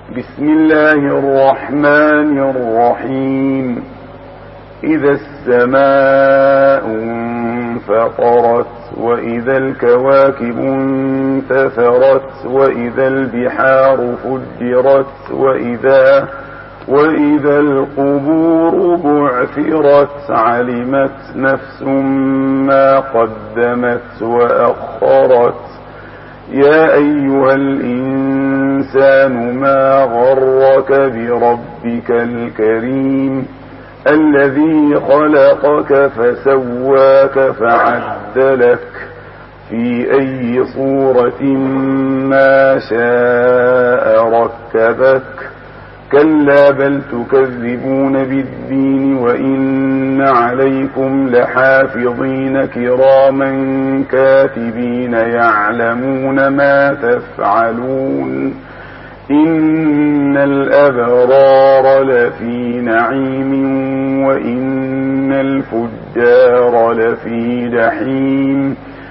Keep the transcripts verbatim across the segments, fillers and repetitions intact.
بسم الله الرحمن الرحيم. إذا السماء انفطرت وإذا الكواكب انتثرت وإذا البحار فجرت وإذا وإذا القبور بعثرت علمت نفس ما قدمت وأخرت. يا أيها الإنسان ما غرك بربك الكريم الذي خلقك فسواك فعدلك في أي صورة ما شاء ركبك. كلا بل تكذبون بالدين وإن عليكم لحافظين كراما كاتبين يعلمون ما تفعلون. إن الأبرار لفي نعيم وإن الفجار لفي جحيم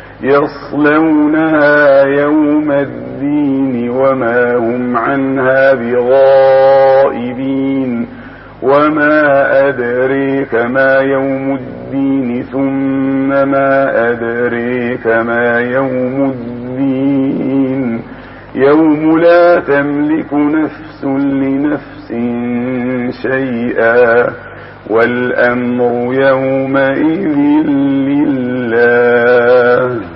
يصلونها يوم الدين وما هم عنها بغائبين. وما أدريك ما يوم الدين ثم ما أدريك ما يوم الدين يوم لا تملك نفس لنفس شيئا والأمر يومئذ لله.